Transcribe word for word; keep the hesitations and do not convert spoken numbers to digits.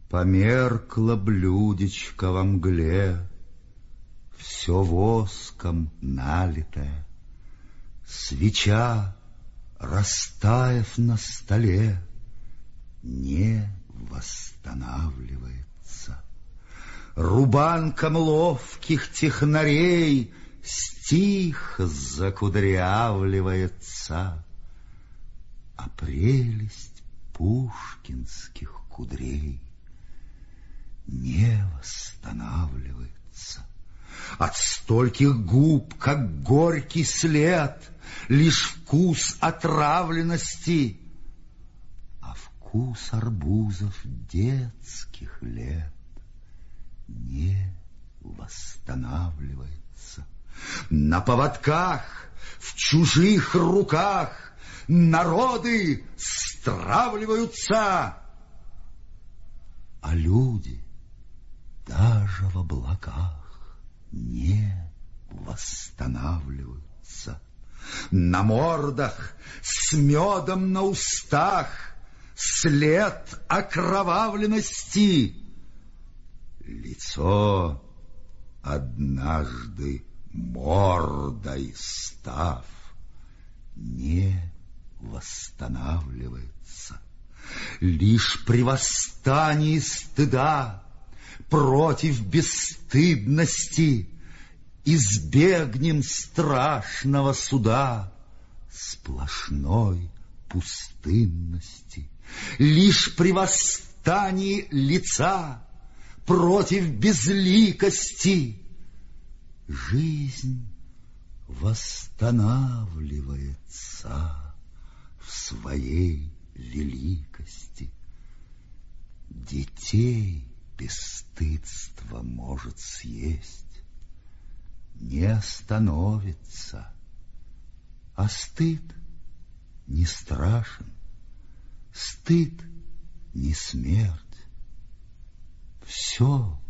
Померкло блюдечко во мгле, все воском налитое. Свеча, растаяв на столе, не восстанавливается. Рубанком ловких технарей стих закудрявливается, а прелесть пушкинских кудрей не восстанавливается. От стольких губ, как горький след, лишь вкус отравленности, а вкус арбузов детских лет не восстанавливается. На поводках, в чужих руках народы стравливаются, а люди даже в облаках не восстанавливаются. На мордах с медом на устах след окровавленности. Лицо, однажды мордой став, не восстанавливается. Лишь при восстании стыда против бесстыдности избегнем страшного суда сплошной пустынности. Лишь при восстании лица против безликости жизнь восстанавливается в своей великости. Детей бесстыдство может съесть, не остановится, а стыд не страшен, стыд не смерть. Все